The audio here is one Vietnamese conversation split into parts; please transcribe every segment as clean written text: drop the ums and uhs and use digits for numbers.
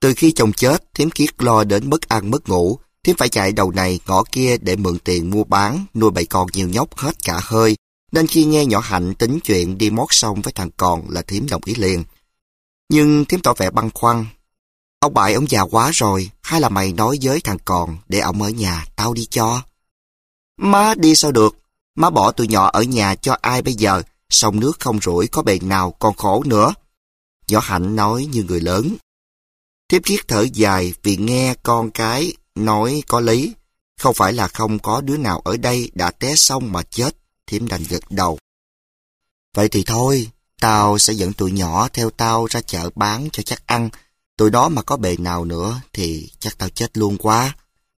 Từ khi chồng chết, thím Kiết lo đến mất ăn mất ngủ. Thím phải chạy đầu này ngõ kia để mượn tiền mua bán, nuôi 7 con nhiều nhóc hết cả hơi. Nên khi nghe nhỏ Hạnh tính chuyện đi mót sông với thằng Còn là thím đồng ý liền. Nhưng thím tỏ vẻ băn khoăn. Ông Bại ông già quá rồi, hay là mày nói với thằng Còn để ông ở nhà, tao đi cho. Má đi sao được, má bỏ tụi nhỏ ở nhà cho ai bây giờ, sông nước không rủi có bề nào còn khổ nữa. Nhỏ Hạnh nói như người lớn. Thím Kiết thở dài vì nghe con cái nói có lý. Không phải là không có đứa nào ở đây đã té sông mà chết, thím đành gật đầu. Vậy thì thôi, tao sẽ dẫn tụi nhỏ theo tao ra chợ bán cho chắc ăn. Tụi đó mà có bề nào nữa thì chắc tao chết luôn quá.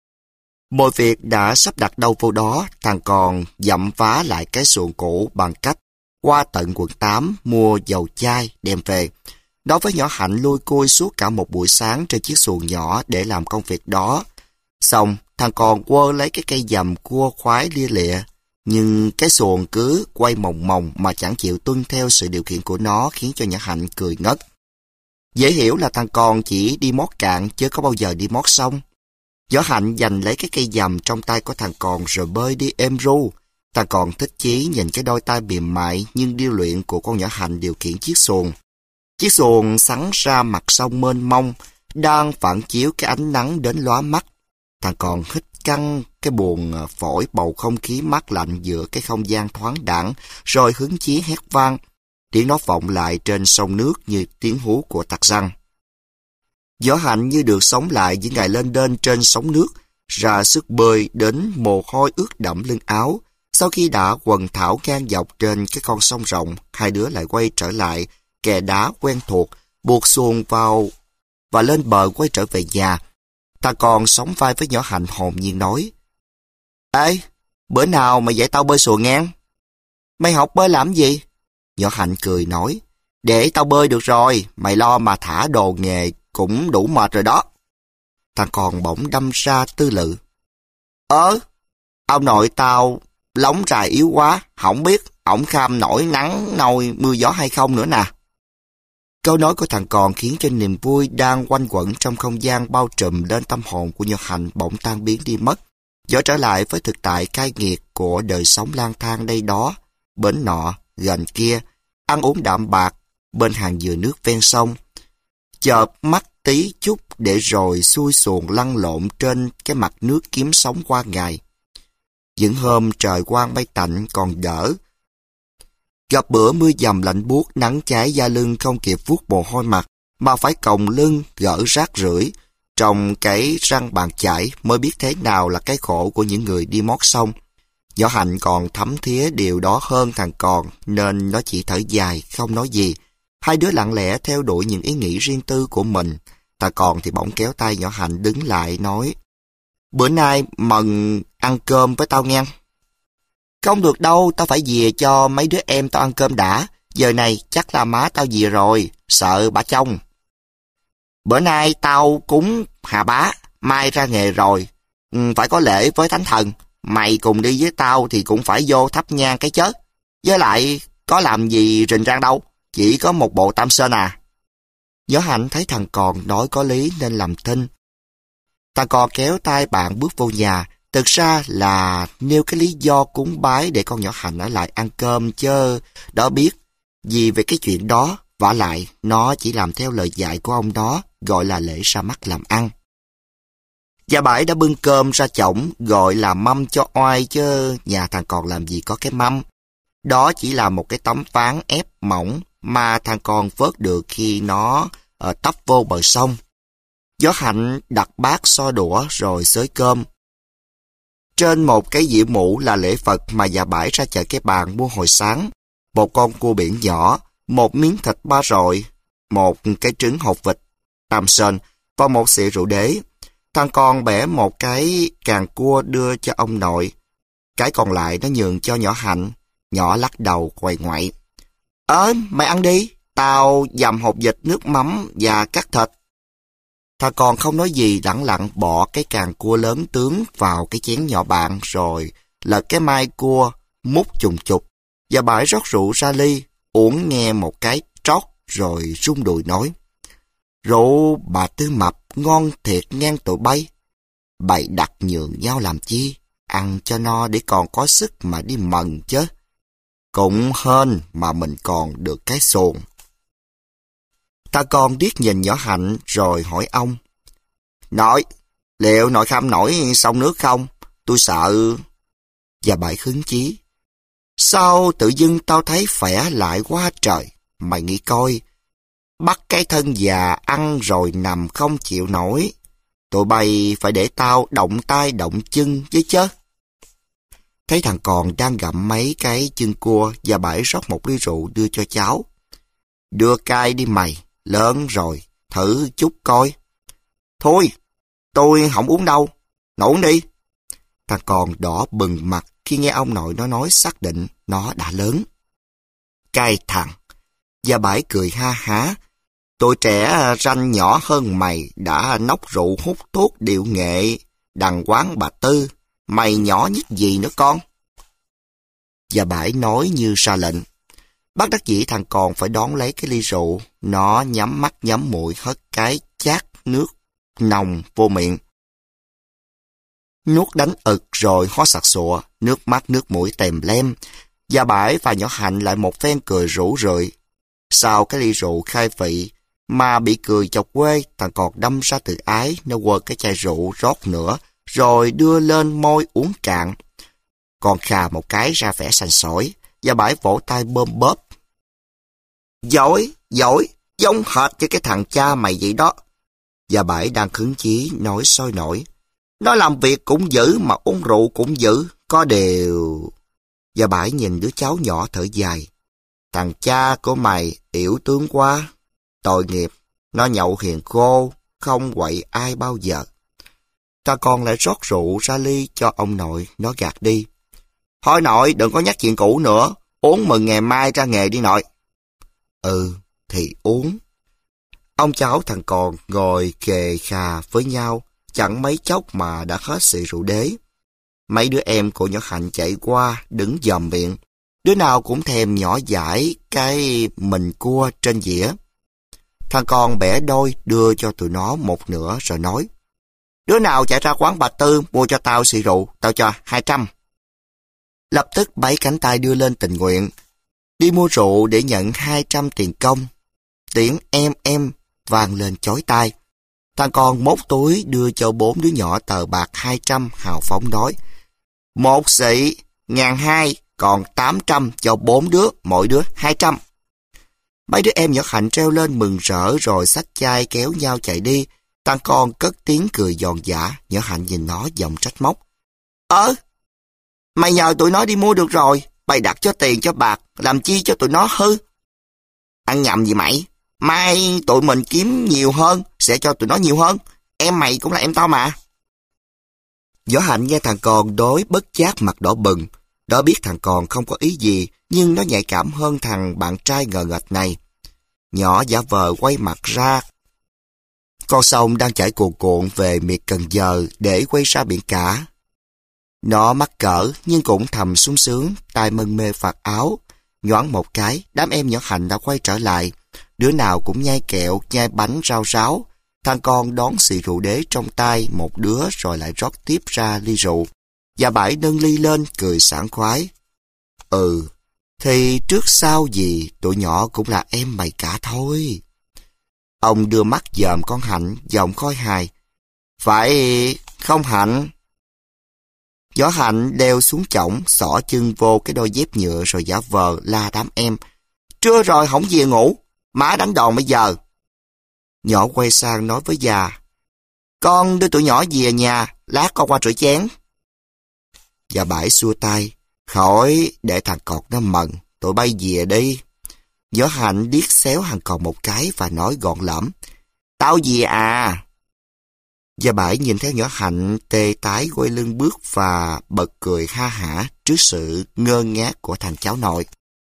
Mọi việc đã sắp đặt đâu vô đó, thằng Còn dặm vá lại cái xuồng cũ bằng cách qua tận quận 8 mua dầu chai đem về. Đối với nhỏ Hạnh lui cui suốt cả một buổi sáng trên chiếc xuồng nhỏ để làm công việc đó. Xong, thằng Còn quơ lấy cái cây dầm cua khoái lia lịa. Nhưng cái xuồng cứ quay mòng mòng mà chẳng chịu tuân theo sự điều khiển của nó khiến cho nhỏ Hạnh cười ngất. Dễ hiểu là thằng Còn chỉ đi mót cạn chứ có bao giờ đi mót sông. Nhỏ Hạnh giành lấy cái cây dầm trong tay của thằng Còn rồi bơi đi êm ru. Thằng Còn thích chí nhìn cái đôi tay mềm mại nhưng điêu luyện của con nhỏ Hạnh điều khiển chiếc xuồng. Chiếc xuồng sắn ra mặt sông mênh mông, đang phản chiếu cái ánh nắng đến lóa mắt. Thằng Còn hít căng cái buồng phổi bầu không khí mát lạnh giữa cái không gian thoáng đãng, rồi hứng chí hét vang. Tiếng nó vọng lại trên sông nước như tiếng hú của tặc răng. Nhỏ Hạnh như được sống lại những ngày lên đên trên sóng nước, ra sức bơi đến mồ hôi ướt đẫm lưng áo. Sau khi đã quần thảo ngang dọc trên cái con sông rộng, hai đứa lại quay trở lại kè đá quen thuộc, buộc xuồng vào và lên bờ quay trở về nhà. Ta còn sóng vai với nhỏ Hạnh hồn nhiên nói: Ê, bữa nào mày dạy tao bơi xuồng ngang? Mày học bơi làm gì? Nhỏ Hạnh cười nói: Để tao bơi được rồi, mày lo mà thả đồ nghề cũng đủ mệt rồi đó. Thằng Còn bỗng đâm ra tư lự: Ông nội tao lóng rài yếu quá, không biết ổng kham nổi nắng nôi mưa gió hay không nữa nè. Câu nói của thằng Còn khiến cho niềm vui đang quanh quẩn trong không gian bao trùm lên tâm hồn của nhỏ Hạnh bỗng tan biến đi mất, trở trở lại với thực tại cay nghiệt của đời sống lang thang đây đó, bến nọ gần kia, ăn uống đạm bạc bên hàng dừa nước ven sông, chợp mắt tí chút để rồi xuôi xuồng lăn lộn trên cái mặt nước kiếm sống qua ngày. Những hôm trời quang mây tạnh còn đỡ, gặp bữa mưa dầm lạnh buốt, nắng cháy da lưng không kịp vuốt mồ hôi mặt mà phải còng lưng gỡ rác rưởi trong cái răng bàn chải mới biết thế nào là cái khổ của những người đi mót sông. Nhỏ Hạnh còn thấm thía điều đó hơn thằng Còn nên nó chỉ thở dài không nói gì. Hai đứa lặng lẽ theo đuổi những ý nghĩ riêng tư của mình. Thằng Còn thì bỗng kéo tay nhỏ Hạnh đứng lại nói: Bữa nay mần ăn cơm với tao nghe. Không được đâu, tao phải về cho mấy đứa em tao ăn cơm đã. Giờ này chắc là má tao về rồi, sợ bà trông. Bữa nay tao cúng Hà Bá, mai ra nghề rồi. Phải có lễ với Thánh Thần. Mày cùng đi với tao thì cũng phải vô thắp nhang cái chớ. Với lại có làm gì rình rang đâu, chỉ có một bộ tam sơn à. Nhỏ Hạnh thấy thằng Còn nói có lý nên làm thinh. Thằng Còn kéo tay bạn bước vô nhà. Thực ra là nêu cái lý do cúng bái để con nhỏ Hạnh ở lại ăn cơm chứ đó biết gì về cái chuyện đó. Vả lại nó chỉ làm theo lời dạy của ông đó, gọi là lễ ra mắt làm ăn. Gia Bãi đã bưng cơm ra chổng gọi là mâm cho oai chứ nhà thằng Còn làm gì có cái mâm. Đó chỉ là một cái tấm ván ép mỏng mà thằng Còn vớt được khi nó tấp vô bờ sông. Gió Hạnh đặt bát xo đũa rồi xới cơm. Trên một cái dĩa mũ là lễ Phật mà Gia Bãi ra chợ cái bàn mua hồi sáng. Một con cua biển nhỏ, một miếng thịt ba rọi, một cái trứng hột vịt, tam sơn và một xị rượu đế. Thằng Con bẻ một cái càng cua đưa cho ông nội. Cái còn lại nó nhường cho nhỏ Hạnh. Nhỏ lắc đầu quầy ngoại. Mày ăn đi, tao dầm hột vịt nước mắm và cắt thịt. Thằng Con không nói gì, lẳng lặng bỏ cái càng cua lớn tướng vào cái chén nhỏ bạn rồi lật cái mai cua múc chùng chục. Và Bãi rót rượu ra ly, uống nghe một cái trót rồi rung đùi nói: Rượu bà Tư Mập ngon thiệt ngang tụi bay. Bày đặt nhường nhau làm chi? Ăn cho no để còn có sức mà đi mần chứ. Cũng hên mà mình còn được cái xuồng. Ta con điếc nhìn nhỏ Hạnh rồi hỏi ông. Nội, liệu nội kham nổi sông nước không? Tôi sợ. Và Bảy hứng chí. Sao tự dưng tao thấy khỏe lại quá trời? Mày nghĩ coi, bắt cái thân già ăn rồi nằm không chịu nổi. Tụi bay phải để tao động tay động chân với chớ. Thấy thằng con đang gặm mấy cái chân cua, và Bảy rót một ly rượu đưa cho cháu. Đưa cai đi mày, lớn rồi, thử chút coi. Thôi, tôi không uống đâu, nội uống đi. Thằng con đỏ bừng mặt khi nghe ông nội nó nói xác định nó đã lớn. Cay thằng, và Bảy cười ha há. Tụi trẻ ranh nhỏ hơn mày đã nốc rượu hút thuốc điệu nghệ, đằng quán bà Tư. Mày nhỏ nhất gì nữa con? Và Bảy nói như ra lệnh. Bác đắc dĩ thằng con phải đón lấy cái ly rượu. Nó nhắm mắt nhắm mũi hất cái chát nước nồng vô miệng. Nuốt đánh ực rồi ho sặc sụa, nước mắt nước mũi tèm lem. Và Bảy và nhỏ Hạnh lại một phen cười rủ rượi. Sau cái ly rượu khai vị mà bị cười chọc quê, thằng con đâm ra tự ái, nó quơ cái chai rượu rót nữa, rồi đưa lên môi uống cạn. Còn khà một cái ra vẻ sành sỏi, và Bảy vỗ tay bơm bóp. Giỏi, giỏi, giống hệt như cái thằng cha mày vậy đó. Và Bảy đang hứng chí nói sôi nổi. Nó làm việc cũng dữ mà uống rượu cũng dữ, có điều... Và Bảy nhìn đứa cháu nhỏ thở dài. Thằng cha của mày yểu tướng quá. Tội nghiệp, nó nhậu hiền khô, không quậy ai bao giờ. Ta con lại rót rượu ra ly cho ông nội, nó gạt đi. Thôi nội, đừng có nhắc chuyện cũ nữa, uống mừng ngày mai ra nghề đi nội. Ừ, thì uống. Ông cháu thằng con ngồi kề khà với nhau, chẳng mấy chốc mà đã hết xì rượu đế. Mấy đứa em của nhỏ Hạnh chạy qua, đứng dòm miệng. Đứa nào cũng thèm nhỏ dãi cái mình cua trên dĩa. Thằng con bẻ đôi đưa cho tụi nó một nửa rồi nói. Đứa nào chạy ra quán bà Tư mua cho tao xì rượu, tao cho 200. Lập tức Bảy cánh tay đưa lên tình nguyện. Đi mua rượu để nhận 200 tiền công. Tiếng em vang lên chói tai. Thằng con móc túi đưa cho 4 đứa nhỏ tờ bạc 200 hào phóng nói. Một xị, 1.200, còn 800 cho 4 đứa, mỗi đứa 200. Mấy đứa em nhỏ Hạnh treo lên mừng rỡ rồi xách chai kéo nhau chạy đi. Thằng con cất tiếng cười giòn giã, nhỏ Hạnh nhìn nó giọng trách móc. Mày nhờ tụi nó đi mua được rồi, bày đặt cho tiền cho bạc, làm chi cho tụi nó hư. Ăn nhầm gì mày? Mai tụi mình kiếm nhiều hơn, sẽ cho tụi nó nhiều hơn. Em mày cũng là em tao mà. Võ Hạnh nghe thằng con đối bất giác mặt đỏ bừng. Nó biết thằng con không có ý gì, nhưng nó nhạy cảm hơn thằng bạn trai ngờ nghệch này. Nhỏ giả vờ quay mặt ra. Con sông đang chảy cuồn cuộn về miệt Cần Giờ để quay ra biển cả. Nó mắc cỡ nhưng cũng thầm sung sướng, tay mân mê vạt áo. Nhoáng một cái, đám em nhỏ Hạnh đã quay trở lại. Đứa nào cũng nhai kẹo, nhai bánh rau ráo. Thằng con đón xì rượu đế trong tay một đứa rồi lại rót tiếp ra ly rượu. Và Bảy nâng ly lên cười sảng khoái. Ừ, thì trước sau gì tụi nhỏ cũng là em mày cả thôi. Ông đưa mắt dòm con Hạnh, giọng khôi hài. Phải không Hạnh? Võ Hạnh đeo xuống chõng, xỏ chân vô cái đôi dép nhựa rồi giả vờ la đám em. Trưa rồi không về ngủ, má đánh đòn bây giờ. Nhỏ quay sang nói với già. Con đưa tụi nhỏ về nhà, lát con qua rửa chén. Và Bảy xua tay. Khỏi, để thằng cọt nó mần, tụi bay về đi. Võ Hạnh điếc xéo thằng cọt một cái và nói gọn lẫm. Tao về à. Và Bảy nhìn theo nhỏ Hạnh tê tái quay lưng bước và bật cười ha hả trước sự ngơ ngác của thằng cháu nội.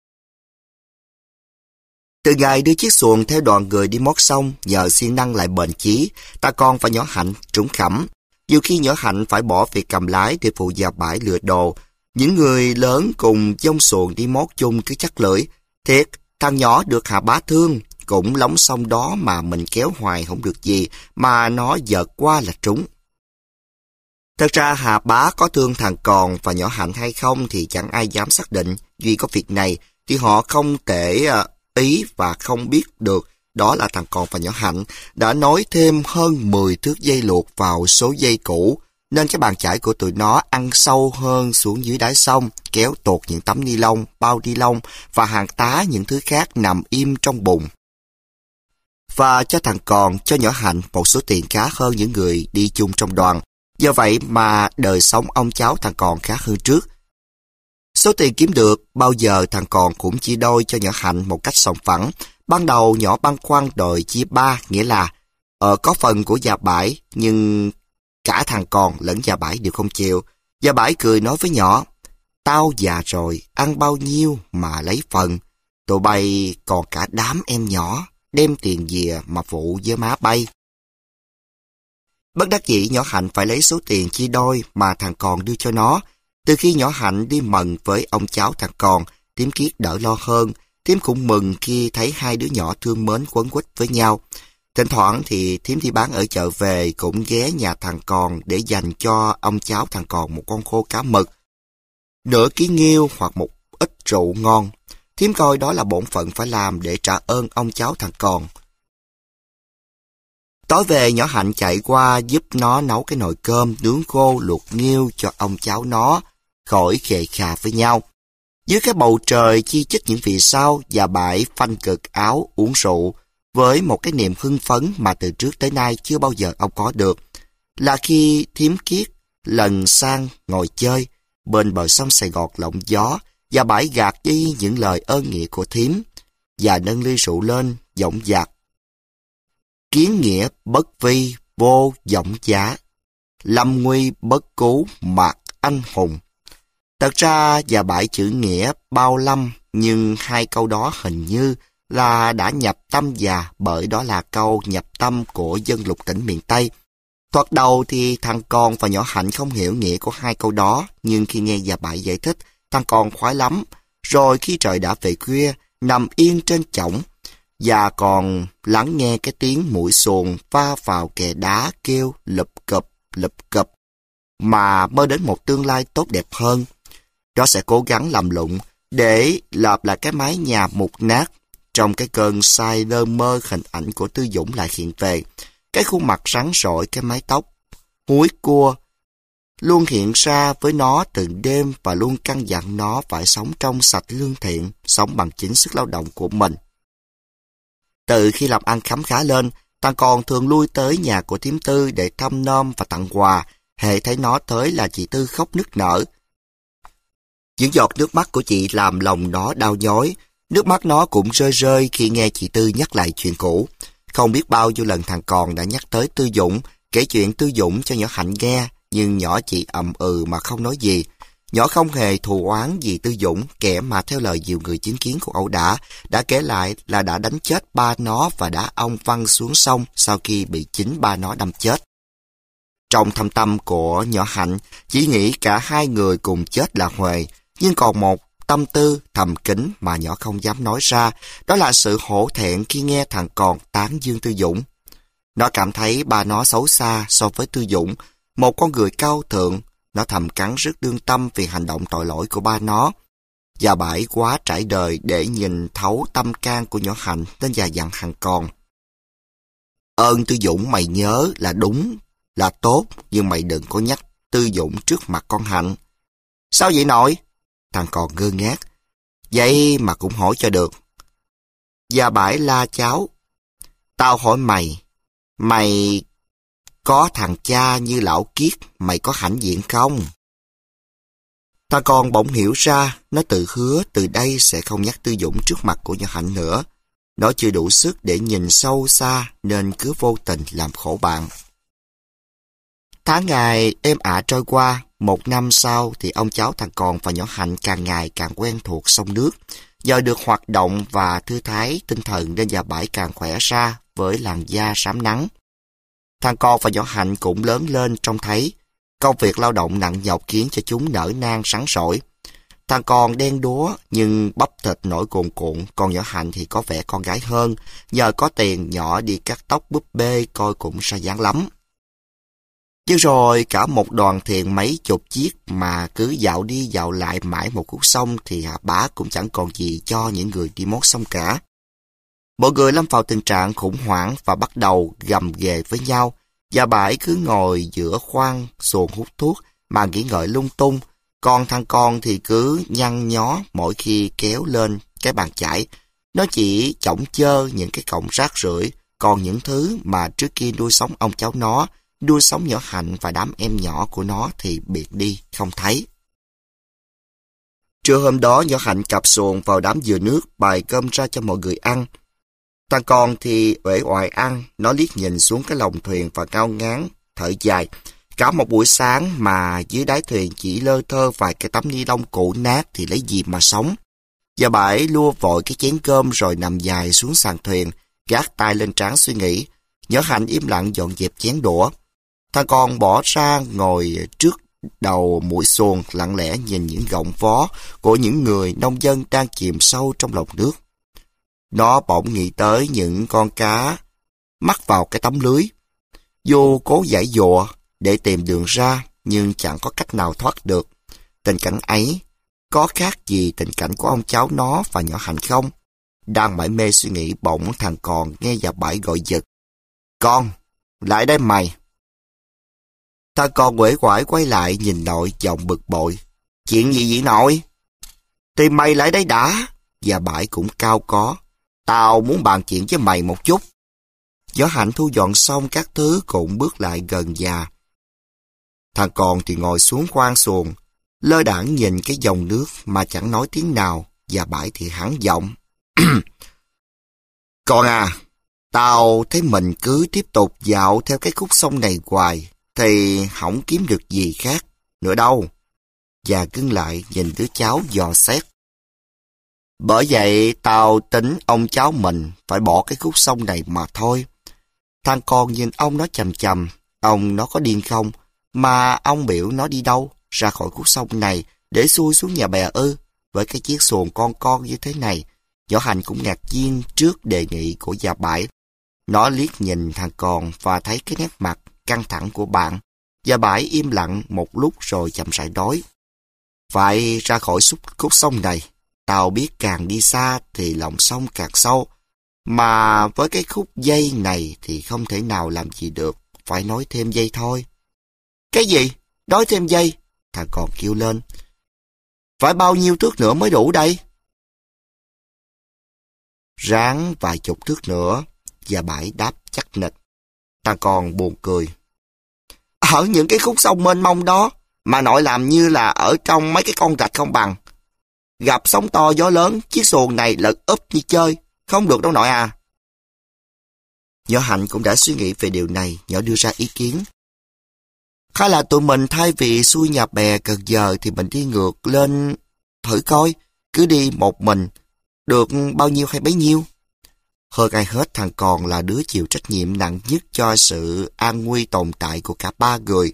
Từ ngày đưa chiếc xuồng theo đoàn người đi mót sông, nhờ siêng năng lại bền chí, ta con và nhỏ Hạnh trúng khẩm. Nhiều khi nhỏ Hạnh phải bỏ việc cầm lái để phụ già Bảy lựa đồ. Những người lớn cùng dông xuồng đi mót chung cứ chắc lưỡi. Thiệt, thằng nhỏ được Hà Bá thương, cũng lóng sông đó mà mình kéo hoài không được gì, mà nó vợt qua là trúng. Thật ra Hà Bá có thương thằng Còn và nhỏ Hạnh hay không thì chẳng ai dám xác định. Duy có việc này thì họ không thể ý và không biết được đó là thằng Còn và nhỏ Hạnh đã nối thêm hơn 10 thước dây luộc vào số dây cũ, nên cái bàn chải của tụi nó ăn sâu hơn xuống dưới đáy sông, kéo tuột những tấm ni lông, bao ni lông và hàng tá những thứ khác nằm im trong bùn. Và cho thằng Còn, cho nhỏ Hạnh một số tiền khá hơn những người đi chung trong đoàn. Do vậy mà đời sống ông cháu thằng Còn khá hơn trước. Số tiền kiếm được, bao giờ thằng Còn cũng chia đôi cho nhỏ Hạnh một cách sòng phẳng. Ban đầu nhỏ băn khoăn đòi chia ba, nghĩa là có phần của Gia Bãi, nhưng cả thằng Còn lẫn Gia Bãi đều không chịu. Gia Bãi cười nói với nhỏ, tao già rồi, ăn bao nhiêu mà lấy phần. Tụi bay còn cả đám em nhỏ, đem tiền về mà phụ với má bay. Bất đắc dĩ nhỏ Hạnh phải lấy số tiền chia đôi mà thằng Còn đưa cho nó. Từ khi nhỏ Hạnh đi mần với ông cháu thằng Còn, Thím Kiết đỡ lo hơn. Thím cũng mừng khi thấy hai đứa nhỏ thương mến quấn quýt với nhau. Thỉnh thoảng thì thím đi bán ở chợ về cũng ghé nhà thằng Còn để dành cho ông cháu thằng Còn một con khô cá mực, nửa ký nghêu hoặc một ít rượu ngon. Thím coi đó là bổn phận phải làm để trả ơn ông cháu thằng Còn. Tối về nhỏ Hạnh chạy qua giúp nó nấu cái nồi cơm, nướng khô, luộc nghêu cho ông cháu nó, khỏi khề khà với nhau. Dưới cái bầu trời chi chít những vì sao, Gia Bãi phanh cực áo uống rượu, với một cái niềm hưng phấn mà từ trước tới nay chưa bao giờ ông có được. Là khi Thím Kiết lần sang ngồi chơi, bên bờ sông Sài Gòn lộng gió, Gia Bãi gạt đi những lời ơn nghĩa của thím, và nâng ly rượu lên, giọng dạc. Kiến nghĩa bất vi, vô vọng giá, lâm nguy bất cứu, mạc anh hùng. Thật ra Gia Bãi chữ nghĩa bao lâm, nhưng hai câu đó hình như là đã nhập tâm già, bởi đó là câu nhập tâm của dân lục tỉnh miền Tây. Thoạt đầu thì thằng Con và nhỏ Hạnh không hiểu nghĩa của hai câu đó, nhưng khi nghe Gia Bãi giải thích, thằng Con khoái lắm. Rồi khi trời đã về khuya, nằm yên trên chõng, và còn lắng nghe cái tiếng mũi xuồng va vào kè đá kêu lụp cụp, mà mơ đến một tương lai tốt đẹp hơn. Nó sẽ cố gắng làm lụng để lợp lại cái mái nhà mục nát. Trong cái cơn say lơ mơ, hình ảnh của Tư Dũng lại hiện về. Cái khuôn mặt rắn rỏi, cái mái tóc húi cua luôn hiện ra với nó từng đêm, và luôn căn dặn nó phải sống trong sạch lương thiện, sống bằng chính sức lao động của mình. Từ khi làm ăn khấm khá lên, thằng Còn thường lui tới nhà của thím Tư để thăm nom và tặng quà. Hễ thấy nó tới là chị Tư khóc nức nở. Những giọt nước mắt của chị làm lòng nó đau nhói. Nước mắt nó cũng rơi rơi khi nghe chị Tư nhắc lại chuyện cũ. Không biết bao nhiêu lần thằng Còn đã nhắc tới Tư Dũng, kể chuyện Tư Dũng cho nhỏ Hạnh nghe, nhưng nhỏ chỉ ậm ừ mà không nói gì. Nhỏ không hề thù oán gì Tư Dũng, kẻ mà theo lời nhiều người chứng kiến của Ẩu đã kể lại là đã đánh chết ba nó và đã ông văng xuống sông sau khi bị chính ba nó đâm chết. Trong thâm tâm của nhỏ Hạnh, chỉ nghĩ cả hai người cùng chết là huề, nhưng còn một tâm tư thầm kín mà nhỏ không dám nói ra, đó là sự hổ thẹn khi nghe thằng Còn tán dương Tư Dũng. Nó cảm thấy ba nó xấu xa so với Tư Dũng, một con người cao thượng. Nó thầm cắn rứt lương tâm vì hành động tội lỗi của ba nó. Gia Bãi quá trải đời để nhìn thấu tâm can của nhỏ Hạnh, nên già dặn thằng Còn. Ơn Tư Dũng mày nhớ là đúng, là tốt, nhưng mày đừng có nhắc Tư Dũng trước mặt con Hạnh. Sao vậy nội? Thằng Còn ngơ ngác. Vậy mà cũng hỏi cho được. Gia Bãi la cháu. Tao hỏi mày, mày có thằng cha như lão Kiết, mày có hãnh diện không? Thằng Con bỗng hiểu ra, nó tự hứa từ đây sẽ không nhắc Tư Dũng trước mặt của nhỏ Hạnh nữa. Nó chưa đủ sức để nhìn sâu xa, nên cứ vô tình làm khổ bạn. Tháng ngày êm ả trôi qua. Một năm sau thì ông cháu thằng Còn và nhỏ Hạnh càng ngày càng quen thuộc sông nước. Do được hoạt động và thư thái tinh thần nên Gia Bãi càng khỏe ra với làn da rám nắng. Thằng Con và nhỏ Hạnh cũng lớn lên trông thấy. Công việc lao động nặng nhọc khiến cho chúng nở nang sắn sỏi. Thằng con đen đúa nhưng bắp thịt nổi cuồn cuộn, còn nhỏ Hạnh thì có vẻ con gái hơn. Nhờ có tiền, nhỏ đi cắt tóc búp bê coi cũng ra dáng lắm. Nhưng rồi cả một đoàn thuyền mấy chục chiếc mà cứ dạo đi dạo lại mãi một khúc sông thì bá cũng chẳng còn gì cho những người đi mót sông cả. Mọi người lâm vào tình trạng khủng hoảng và bắt đầu gầm ghè với nhau. Và bãi cứ ngồi giữa khoang xuồng hút thuốc mà nghĩ ngợi lung tung. Còn thằng con thì cứ nhăn nhó mỗi khi kéo lên cái bàn chải. Nó chỉ chổng chơ những cái cọng rác rưởi, còn những thứ mà trước kia nuôi sống ông cháu nó, nuôi sống nhỏ Hạnh và đám em nhỏ của nó thì biệt đi, không thấy. Trưa hôm đó, nhỏ Hạnh cặp xuồng vào đám dừa nước bày cơm ra cho mọi người ăn. Thằng con thì uể oải ăn, nó liếc nhìn xuống cái lồng thuyền và ngao ngán, thở dài. Cả một buổi sáng mà dưới đáy thuyền chỉ lơ thơ vài cái tấm ni lông cũ nát thì lấy gì mà sống. Và bãi lua vội cái chén cơm rồi nằm dài xuống sàn thuyền, gác tay lên trán suy nghĩ. Nhỏ Hạnh im lặng dọn dẹp chén đũa. Thằng con bỏ ra ngồi trước đầu mũi xuồng lặng lẽ nhìn những gọng vó của những người nông dân đang chìm sâu trong lòng nước. Nó bỗng nghĩ tới những con cá mắc vào cái tấm lưới. Dù cố giãy giụa để tìm đường ra nhưng chẳng có cách nào thoát được. Tình cảnh ấy có khác gì tình cảnh của ông cháu nó và nhỏ Hạnh không? Đang mải mê suy nghĩ bỗng thằng con nghe Dạ Bãi gọi giật. Con, lại đây mày. Thằng con uể oải quay lại nhìn nội giọng bực bội. Chuyện gì vậy nội? Thì mày lại đây đã. Dạ Bãi cũng cao có. Tao muốn bàn chuyện với mày một chút. Nhỏ Hạnh thu dọn xong các thứ cũng bước lại gần già. Thằng con thì ngồi xuống khoang xuồng, lơ đãng nhìn cái dòng nước mà chẳng nói tiếng nào. Dạ Bãi thì hắng giọng. Con à, tao thấy mình cứ tiếp tục dạo theo cái khúc sông này hoài thì không kiếm được gì khác nữa đâu. Và cứng lại nhìn đứa cháu dò xét. Bởi vậy tao tính ông cháu mình phải bỏ cái khúc sông này mà thôi. Thằng con nhìn ông nó chằm chằm, ông nó có điên không? Mà ông biểu nó đi đâu? Ra khỏi khúc sông này để xuôi xuống nhà bè ư? Với cái chiếc xuồng con như thế này, nhỏ Hạnh cũng ngạc nhiên trước đề nghị của Dạ Bãi. Nó liếc nhìn thằng con và thấy cái nét mặt căng thẳng của bạn. Dạ Bãi im lặng một lúc rồi chậm rãi nói. Phải ra khỏi khúc sông này. Tao biết càng đi xa thì lòng sông càng sâu. Mà với cái khúc dây này thì không thể nào làm gì được. Phải nối thêm dây thôi. Cái gì? Nối thêm dây? Thằng con kêu lên. Phải bao nhiêu thước nữa mới đủ đây? Ráng vài chục thước nữa. Và Bãi đáp chắc nịch. Thằng con buồn cười. Ở những cái khúc sông mênh mông đó mà nội làm như là ở trong mấy cái con rạch không bằng. Gặp sóng to gió lớn, chiếc xuồng này lật úp như chơi. Không được đâu nội à. Nhỏ Hạnh cũng đã suy nghĩ về điều này. Nhỏ đưa ra ý kiến. Hay là tụi mình thay vì xuôi nhà bè Cần Giờ thì mình đi ngược lên thử coi. Cứ đi một mình, được bao nhiêu hay bấy nhiêu. Hơn ai hết thằng con là đứa chịu trách nhiệm nặng nhất cho sự an nguy tồn tại của cả ba người.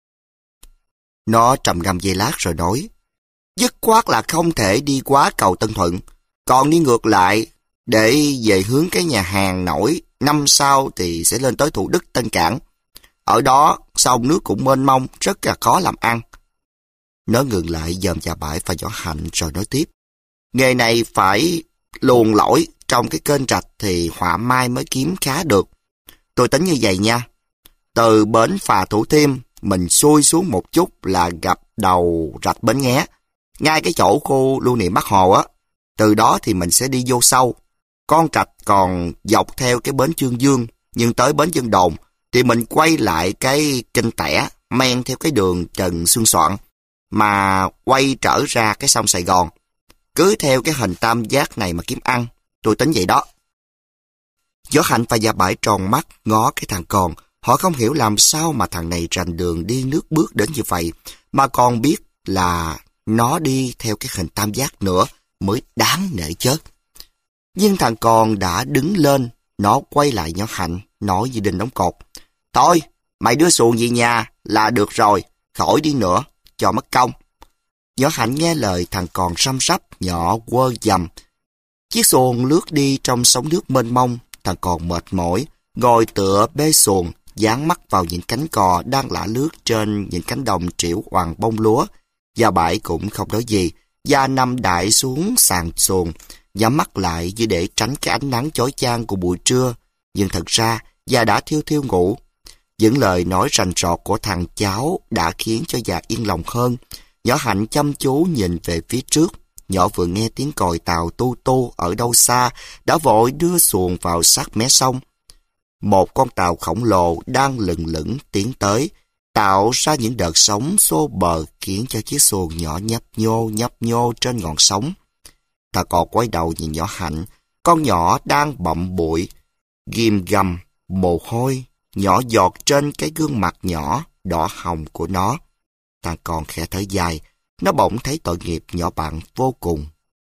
Nó trầm ngâm giây lát rồi nói. Dứt khoát là không thể đi quá cầu Tân Thuận. Còn đi ngược lại để về hướng cái nhà hàng nổi năm sau thì sẽ lên tới Thủ Đức Tân Cảng. Ở đó sông nước cũng mênh mông, rất là khó làm ăn. Nó ngừng lại dòm Dạ Bãi và nhỏ Hạnh rồi nói tiếp. Nghề này phải luồn lỏi trong cái kênh rạch thì họa mai mới kiếm khá được. Tôi tính như vậy nha. Từ bến phà Thủ Thiêm, mình xuôi xuống một chút là gặp đầu rạch Bến Nghé. Ngay cái chỗ khu lưu niệm Bác Hồ á. Từ đó thì mình sẽ đi vô sâu. Con rạch còn dọc theo cái bến Chương Dương, nhưng tới bến Vân Đồn thì mình quay lại cái kênh Tẻ, men theo cái đường Trần Xuân Soạn mà quay trở ra cái sông Sài Gòn. Cứ theo cái hình tam giác này mà kiếm ăn. Tôi tính vậy đó. Gió Hạnh và Dạ Bãi tròn mắt ngó cái thằng con. Họ không hiểu làm sao mà thằng này rành đường đi nước bước đến như vậy, mà còn biết là nó đi theo cái hình tam giác nữa mới đáng nể chớ. Nhưng thằng con đã đứng lên, nó quay lại nhỏ Hạnh, nói như đinh đóng cột. Thôi, mày đưa xuồng về nhà là được rồi, khỏi đi nữa, cho mất công. Nhỏ Hạnh nghe lời thằng con răm rắp, nhỏ quơ dầm. Chiếc xuồng lướt đi trong sóng nước mênh mông, thằng con mệt mỏi, ngồi tựa bê xuồng, dán mắt vào những cánh cò đang lả lướt trên những cánh đồng trĩu oằn bông lúa. Gia Bãi cũng không nói gì, Gia nằm đại xuống sàn xuồng, nhắm mắt lại như để tránh cái ánh nắng chói chang của buổi trưa. Nhưng thật ra, Gia đã thiêu thiêu ngủ. Những lời nói rành rọt của thằng cháu đã khiến cho Gia yên lòng hơn. Nhỏ Hạnh chăm chú nhìn về phía trước. Nhỏ vừa nghe tiếng còi tàu tu tu ở đâu xa, đã vội đưa xuồng vào sát mé sông. Một con tàu khổng lồ đang lừng lững tiến tới, tạo ra những đợt sóng xô bờ khiến cho chiếc xuồng nhỏ nhấp nhô trên ngọn sóng. Ta còn quay đầu nhìn nhỏ Hạnh, con nhỏ đang bặm bụi, ghim gầm, mồ hôi, nhỏ giọt trên cái gương mặt nhỏ, đỏ hồng của nó. Ta còn khẽ thở dài, nó bỗng thấy tội nghiệp nhỏ bạn vô cùng.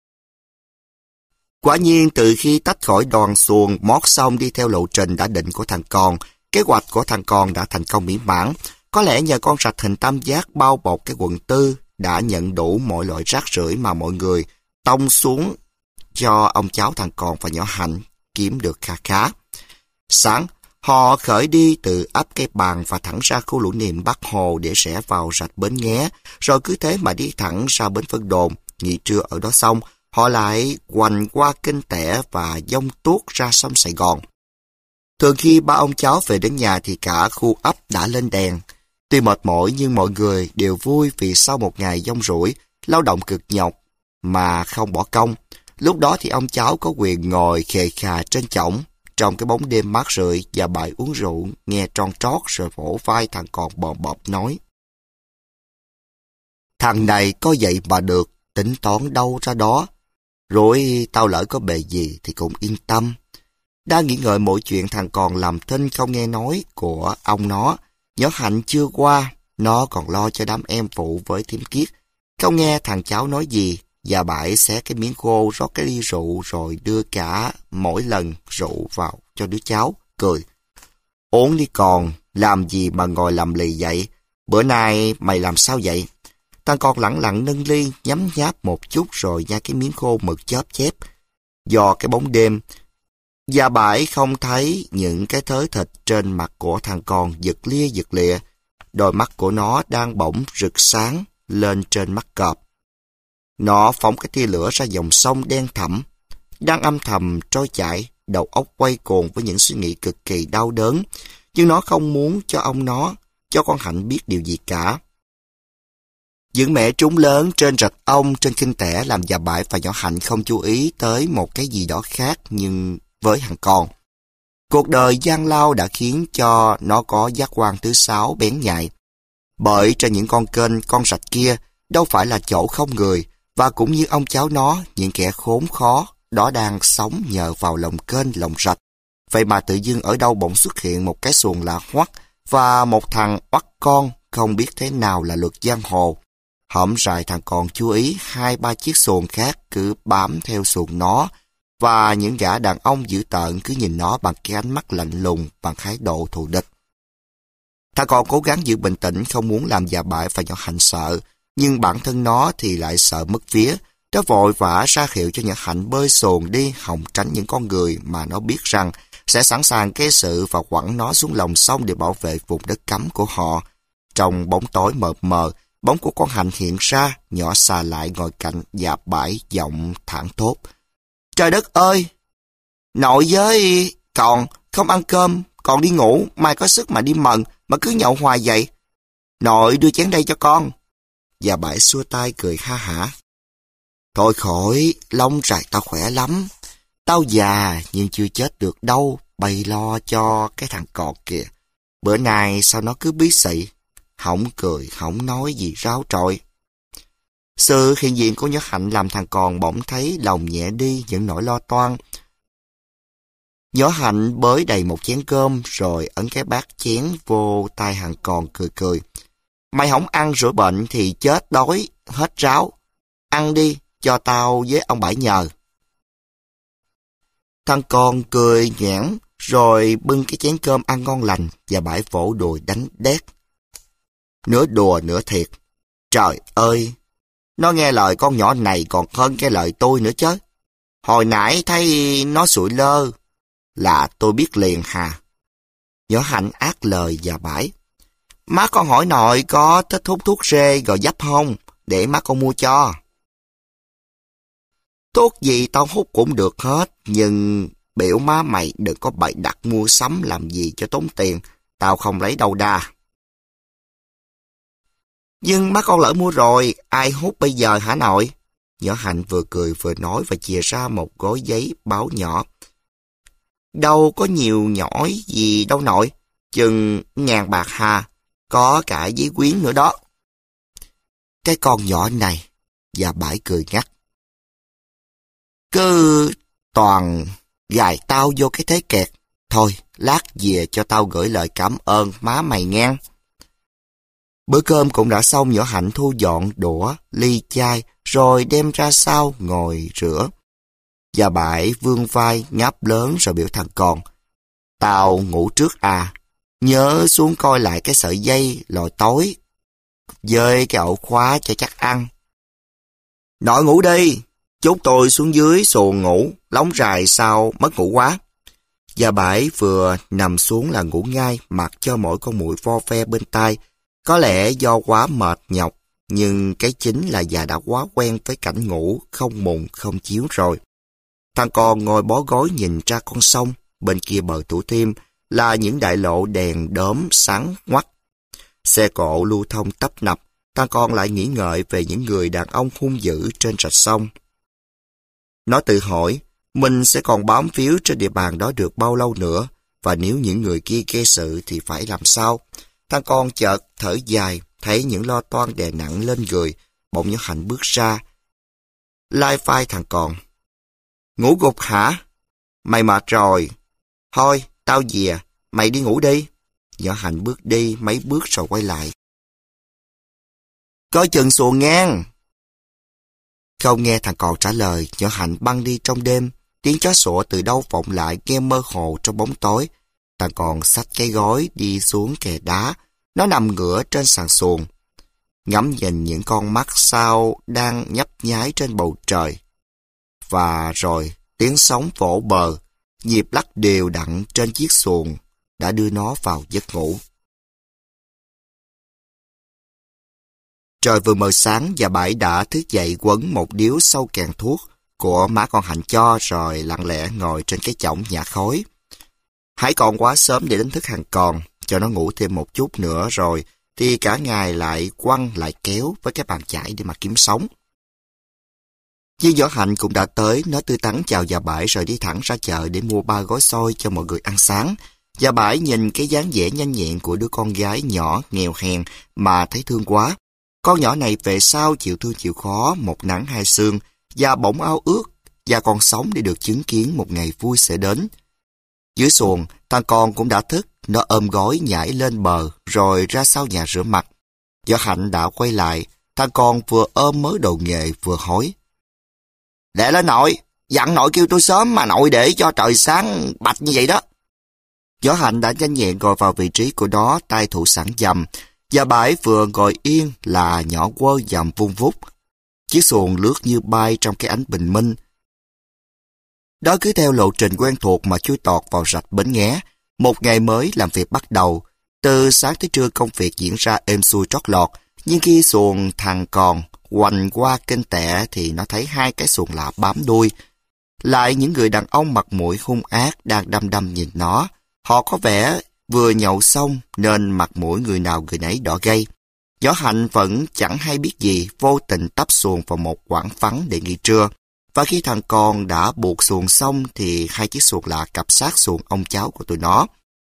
Quả nhiên từ khi tách khỏi đoàn xuồng mót xong đi theo lộ trình đã định của thằng con, kế hoạch của thằng con đã thành công mỹ mãn. Có lẽ nhờ con rạch hình tam giác bao bọc cái quận tư đã nhận đủ mọi loại rác rưởi mà mọi người tông xuống cho ông cháu thằng con và nhỏ Hạnh kiếm được kha khá. Sáng, họ khởi đi từ ấp Cây Bàn và thẳng ra khu Lũ Niệm Bắc Hồ để rẽ vào rạch Bến Nghé, rồi cứ thế mà đi thẳng ra bến Vân Đồn. Nghỉ trưa ở đó xong, họ lại quành qua Kênh Tẻ và dông tuốt ra sông Sài Gòn. Thường khi ba ông cháu về đến nhà thì cả khu ấp đã lên đèn. Tuy mệt mỏi nhưng mọi người đều vui vì sau một ngày dông rủi, lao động cực nhọc mà không bỏ công. Lúc đó thì ông cháu có quyền ngồi khề khà trên chõng trong cái bóng đêm mát rượi và bãi uống rượu, nghe tron trót rồi vỗ vai thằng con bò bọp nói: "Thằng này có vậy mà được, tính toán đâu ra đó. Rồi tao lỡ có bề gì thì cũng yên tâm." Đang nghĩ ngợi mọi chuyện, thằng còn làm thinh không nghe nói của ông nó. Nhỏ Hạnh chưa qua, nó còn lo cho đám em phụ với Thím Kiết. Không nghe thằng cháu nói gì, Gia Bãi xé cái miếng khô, rót cái ly rượu rồi đưa cả mỗi lần rượu vào cho đứa cháu, cười: "Uống đi còn, làm gì mà ngồi làm lì vậy? Bữa nay mày làm sao vậy?" Thằng con lẳng lặng nâng ly, nhấm nháp một chút rồi nhai cái miếng khô mực chóp chép. Do cái bóng đêm, Gia Bãi không thấy những cái thớ thịt trên mặt của thằng con giật lịa. Đôi mắt của nó đang bỗng rực sáng lên trên mắt cọp. Nó phóng cái tia lửa ra dòng sông đen thẳm, đang âm thầm trôi chảy, đầu óc quay cuồng với những suy nghĩ cực kỳ đau đớn. Nhưng nó không muốn cho ông nó, cho con Hạnh biết điều gì cả. Những mẻ trúng lớn trên rạch ông, trên Kênh Tẻ làm Gia Bãi và nhỏ Hạnh không chú ý tới một cái gì đó khác. Nhưng với thằng con, cuộc đời gian lao đã khiến cho nó có giác quan thứ 6 bén nhạy. Bởi trên những con kênh, con rạch kia đâu phải là chỗ không người, và cũng như ông cháu nó, những kẻ khốn khó đó đang sống nhờ vào lòng kênh, lòng rạch. Vậy mà tự dưng ở đâu bỗng xuất hiện một cái xuồng lạ hoắc và một thằng oắt con không biết thế nào là luật giang hồ. Hổm rày thằng còn chú ý 2-3 chiếc xuồng khác cứ bám theo xuồng nó, và những gã đàn ông dữ tợn cứ nhìn nó bằng cái ánh mắt lạnh lùng, bằng thái độ thù địch. Thằng còn cố gắng giữ bình tĩnh, không muốn làm Gia Bãi và nhỏ Hạnh sợ, nhưng bản thân nó thì lại sợ mất vía. Nó vội vã ra hiệu cho nhỏ Hạnh bơi xuồng đi, hòng tránh những con người mà nó biết rằng sẽ sẵn sàng gây sự và quẳng nó xuống lòng sông để bảo vệ vùng đất cấm của họ. Trong bóng tối mờ mờ, bóng của con Hạnh hiện ra, nhỏ xà lại ngồi cạnh Gia Bãi, giọng thảng thốt: "Trời đất ơi! Nội với còn không ăn cơm, còn đi ngủ, mai có sức mà đi mần, mà cứ nhậu hoài vậy. Nội đưa chén đây cho con." Gia Bãi xua tay cười ha hả: "Thôi khỏi, lông rạc tao khỏe lắm. Tao già nhưng chưa chết được đâu, bày lo cho cái thằng cọt kìa. Bữa nay sao nó cứ bí xị, hổng cười, hổng nói gì ráo trọi." Sự hiện diện của nhỏ Hạnh làm thằng con bỗng thấy lòng nhẹ đi những nỗi lo toan. Nhỏ Hạnh bới đầy một chén cơm rồi ấn cái bát chén vô tay thằng con cười cười: "Mày không ăn rửa bệnh thì chết đói hết ráo. Ăn đi, cho tao với ông Bãi nhờ." Thằng con cười nhãn rồi bưng cái chén cơm ăn ngon lành, và Bãi vỗ đùi đánh đét: "Nửa đùa nửa thiệt. Trời ơi! Nó nghe lời con nhỏ này còn hơn cái lời tôi nữa chứ. Hồi nãy thấy nó sụi lơ là tôi biết liền hà. Nhỏ Hạnh ác lời và bãi. Má con hỏi nội có thích hút thuốc rê gò dấp không, để má con mua cho. Thuốc gì tao hút cũng được hết, nhưng biểu má mày đừng có bày đặt mua sắm làm gì cho tốn tiền, tao không lấy đâu đa. Nhưng má con lỡ mua rồi, ai hút bây giờ hả nội? Nhỏ Hạnh vừa cười vừa nói và chìa ra một gói giấy báo nhỏ. Đâu có nhiều nhỏi gì đâu nội, chừng 1.000 bạc hà, có cả giấy quyến nữa đó. Cái con nhỏ này, và bãi cười ngắt. Cứ toàn gài tao vô cái thế kẹt. Thôi, lát về cho tao gửi lời cảm ơn má mày nghe. Bữa cơm cũng đã xong, nhỏ Hạnh thu dọn đũa, ly chai, rồi đem ra sau ngồi rửa. Và bãi vươn vai ngáp lớn rồi biểu thằng con. Tao ngủ trước à, nhớ xuống coi lại cái sợi dây lòi tối, với cái ổ khóa cho chắc ăn. Nội ngủ đi, chút tôi xuống dưới xuồng ngủ, lóng dài sao mất ngủ quá. Và bãi vừa nằm xuống là ngủ ngay, mặc cho mỗi con muỗi vo ve bên tai. Có lẽ do quá mệt nhọc, nhưng cái chính là già đã quá quen với cảnh ngủ, không mùng không chiếu rồi. Thằng con ngồi bó gối nhìn ra con sông, bên kia bờ Thủ Thiêm là những đại lộ đèn đóm sáng ngoắt. Xe cộ lưu thông tấp nập, thằng con lại nghĩ ngợi về những người đàn ông hung dữ trên rạch sông. Nó tự hỏi, mình sẽ còn bám víu trên địa bàn đó được bao lâu nữa, và nếu những người kia gây sự thì phải làm sao? Thằng con chợt thở dài, thấy những lo toan đè nặng lên người, bỗng nhỏ Hạnh bước ra. Lai vai thằng con. Ngủ gục hả? Mày mệt rồi. Thôi, tao về, mày đi ngủ đi. Nhỏ Hạnh bước đi mấy bước rồi quay lại. Coi chừng xuồng ngang. Không nghe thằng con trả lời, nhỏ Hạnh băng đi trong đêm. Tiếng chó sủa từ đâu vọng lại nghe mơ hồ trong bóng tối. Thằng con xách cái gói đi xuống kè đá. Nó nằm ngửa trên sàn xuồng, ngắm nhìn những con mắt sao đang nhấp nháy trên bầu trời. Và rồi tiếng sóng vỗ bờ, nhịp lắc đều đặn trên chiếc xuồng đã đưa nó vào giấc ngủ. Trời vừa mờ sáng và Bãi đã thức dậy quấn một điếu sâu kèn thuốc của má con Hạnh cho, rồi lặng lẽ ngồi trên cái chõng nhả khói. Hãy còn quá sớm để đánh thức thằng con, cho nó ngủ thêm một chút nữa rồi thì cả ngày lại quăng lại kéo với cái bàn chải để mà kiếm sống. Với Võ Hạnh cũng đã tới, nó tươi tắn chào Dạ Bãi rồi đi thẳng ra chợ để mua 3 gói xôi cho mọi người ăn sáng. Dạ Bãi nhìn cái dáng vẻ nhanh nhẹn của đứa con gái nhỏ nghèo hèn mà thấy thương quá. Con nhỏ này về sau chịu thương chịu khó, một nắng hai sương, và bỗng ao ước và còn sống để được chứng kiến một ngày vui sẽ đến. Dưới xuồng, thằng con cũng đã thức, nó ôm gói nhảy lên bờ rồi ra sau nhà rửa mặt. Võ Hạnh đã quay lại, thằng con vừa ôm mớ đồ nghề vừa hỏi. Để lên nội, dặn nội kêu tôi sớm mà nội để cho trời sáng bạch như vậy đó. Võ Hạnh đã nhanh nhẹn ngồi vào vị trí của nó, tay thủ sẵn dầm. Và Bãi vừa ngồi yên là nhỏ quơ dầm vung vút. Chiếc xuồng lướt như bay trong cái ánh bình minh. Đó cứ theo lộ trình quen thuộc mà chui tọt vào rạch Bến Nghé. Một ngày mới làm việc bắt đầu. Từ sáng tới trưa công việc diễn ra êm xuôi trót lọt. Nhưng khi xuồng thằng còn hoành qua kênh Tẹ thì nó thấy 2 cái xuồng lạ bám đuôi. Lại những người đàn ông mặt mũi hung ác đang đăm đăm nhìn nó. Họ có vẻ vừa nhậu xong nên mặt mũi người nào người nấy đỏ gay. Võ Hạnh vẫn chẳng hay biết gì, vô tình tấp xuồng vào một quãng vắng để nghỉ trưa. Và khi thằng con đã buộc xuồng xong thì 2 chiếc xuồng lạ cặp sát xuồng ông cháu của tụi nó.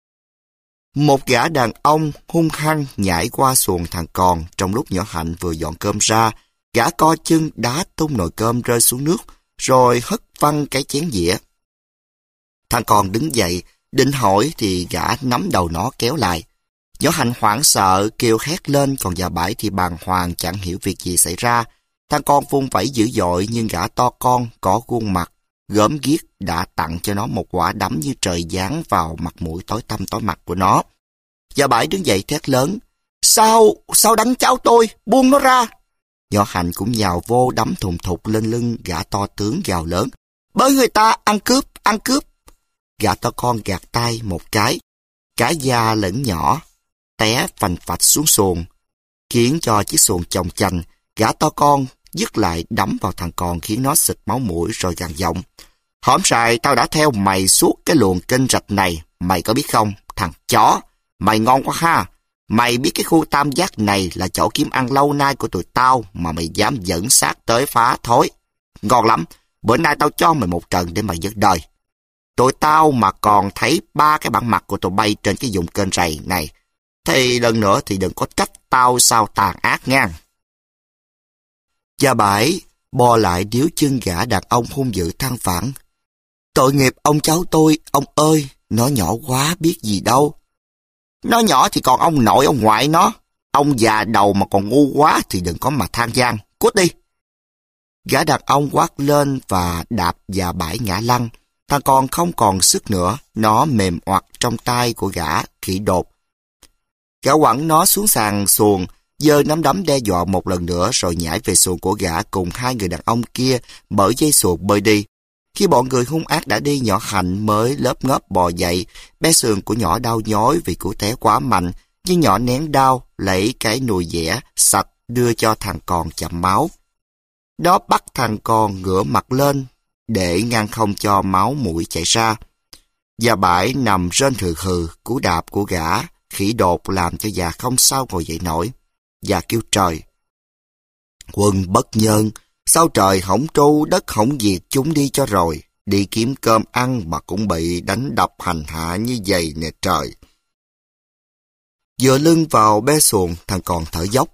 Một gã đàn ông hung hăng nhảy qua xuồng thằng con trong lúc nhỏ Hạnh vừa dọn cơm ra. Gã co chân đá tung nồi cơm rơi xuống nước, rồi hất văng cái chén dĩa. Thằng con đứng dậy, định hỏi thì gã nắm đầu nó kéo lại. Nhỏ Hạnh hoảng sợ kêu hét lên, còn Dạ Bãi thì bàng hoàng chẳng hiểu việc gì xảy ra. Thằng con vung vẩy dữ dội nhưng gã to con có khuôn mặt gớm ghiếc đã tặng cho nó một quả đấm như trời giáng vào mặt mũi tối tăm tối mặt của nó. Dạ Bãi đứng dậy thét lớn. Sao đánh cháu tôi? Buông nó ra! Nhỏ Hạnh cũng nhào vô đấm thùng thục lên lưng gã to tướng gào lớn. Bới người ta, ăn cướp, ăn cướp. Gã to con gạt tay một cái. Cả già lẫn nhỏ té phành phạch xuống xuồng, khiến cho chiếc xuồng chồng chành. Gã to con dứt lại đấm vào thằng con khiến nó xịt máu mũi rồi gằn giọng. Hổm sài tao đã theo mày suốt cái luồng kênh rạch này, mày có biết không, thằng chó, mày ngon quá ha. Mày biết cái khu Tam Giác này là chỗ kiếm ăn lâu nay của tụi tao mà mày dám dẫn xác tới phá thối. Ngon lắm, bữa nay tao cho mày một trận để mày dứt đời. Tụi tao mà còn thấy 3 cái bản mặt của tụi bay trên cái vùng kênh rầy này, thì lần nữa thì đừng có trách tao sao tàn ác nha. Gia Bãi bò lại điếu chân gã đàn ông hung dữ than vãn. Tội nghiệp ông cháu tôi, ông ơi, nó nhỏ quá biết gì đâu. Nó nhỏ thì còn ông nội ông ngoại nó. Ông già đầu mà còn ngu quá thì đừng có mà than gian. Cút đi. Gã đàn ông quát lên và đạp Gia Bãi ngã lăn. Thằng con không còn sức nữa, nó mềm oặt trong tay của gã khỉ đột. Gã quẳng nó xuống sàn xuồng, giơ nắm đấm đe dọa một lần nữa rồi nhảy về xuồng của gã cùng 2 người đàn ông kia mở dây xuồng bơi đi. Khi bọn người hung ác đã đi, nhỏ Hạnh mới lớp ngớp bò dậy. Bé sườn của nhỏ đau nhói vì cú té quá mạnh, nhưng nhỏ nén đau, lấy cái nùi dẻ sạch đưa cho thằng con chậm máu. Đó bắt thằng con ngửa mặt lên để ngăn không cho máu mũi chảy ra. Gia Bãi nằm rên hừ hừ, cú đạp của gã khỉ đột làm cho già không sao ngồi dậy nổi. Già kêu trời. Quân bất nhân, sao trời hổng tru đất hổng diệt chúng đi cho rồi. Đi kiếm cơm ăn mà cũng bị đánh đập hành hạ như vậy nè trời. Dựa lưng vào be xuồng, thằng còn thở dốc.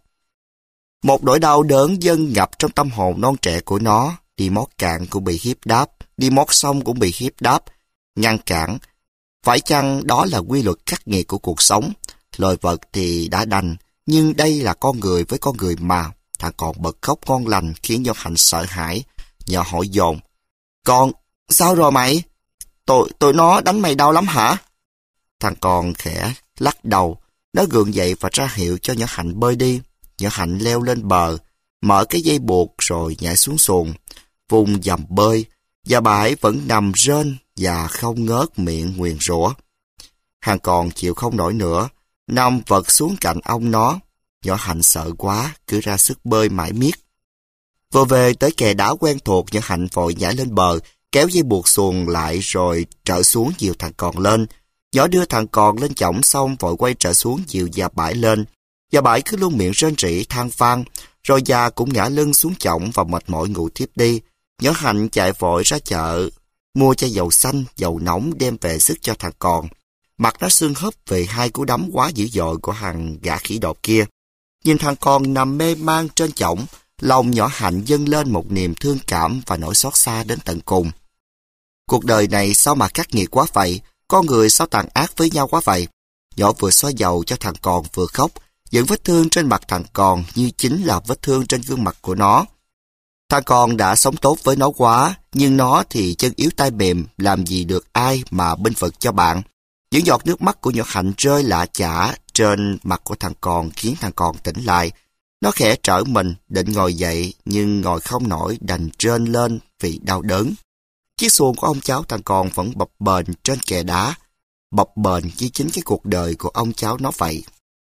Một nỗi đau đớn dâng ngập trong tâm hồn non trẻ của nó. Đi mót cạn cũng bị hiếp đáp, đi mót sông cũng bị hiếp đáp, ngăn cản. Phải chăng đó là quy luật khắc nghiệt của cuộc sống? Loài vật thì đã đành, nhưng đây là con người với con người mà. Thằng còn bật khóc ngon lành khiến cho Hạnh sợ hãi. Nhỏ hỏi dồn. Con, sao rồi mày? Tụi nó đánh mày đau lắm hả? Thằng con khẽ lắc đầu. Nó gượng dậy và ra hiệu cho nhỏ Hạnh bơi đi. Nhỏ Hạnh leo lên bờ, mở cái dây buộc rồi nhảy xuống xuồng. Vùng dầm bơi, Gia Bãi vẫn nằm rên và không ngớt miệng nguyền rủa. Hàng còn chịu không nổi nữa, nằm vật xuống cạnh ông nó. Nhỏ Hạnh sợ quá, cứ ra sức bơi mãi miết. Vừa về tới kè đá quen thuộc, nhỏ Hạnh vội nhảy lên bờ, kéo dây buộc xuồng lại rồi trở xuống dìu thằng còn lên. Nhỏ đưa thằng còn lên chõng xong vội quay trở xuống dìu Gia Bãi lên. Gia Bãi cứ luôn miệng rên rỉ than van, rồi già cũng ngã lưng xuống chõng và mệt mỏi ngủ thiếp đi. Nhỏ Hạnh chạy vội ra chợ, mua chai dầu xanh, dầu nóng đem về sức cho thằng còn. Mặt nó sưng húp vì 2 cú đấm quá dữ dội của thằng gã khỉ đột kia. Nhìn thằng con nằm mê man trên chõng, lòng nhỏ Hạnh dâng lên một niềm thương cảm và nỗi xót xa đến tận cùng. Cuộc đời này sao mà khắc nghiệt quá vậy? Con người sao tàn ác với nhau quá vậy? Nhỏ vừa xoa dầu cho thằng con vừa khóc, những vết thương trên mặt thằng con như chính là vết thương trên gương mặt của nó. Thằng con đã sống tốt với nó quá, nhưng nó thì chân yếu tay mềm, làm gì được ai mà bênh vực cho bạn. Những giọt nước mắt của nhỏ Hạnh rơi lạ chả trên mặt của thằng con khiến thằng con tỉnh lại. Nó khẽ trở mình, định ngồi dậy, nhưng ngồi không nổi đành rên lên vì đau đớn. Chiếc xuồng của ông cháu thằng con vẫn bập bềnh trên kè đá, bập bềnh như chính cái cuộc đời của ông cháu nó vậy.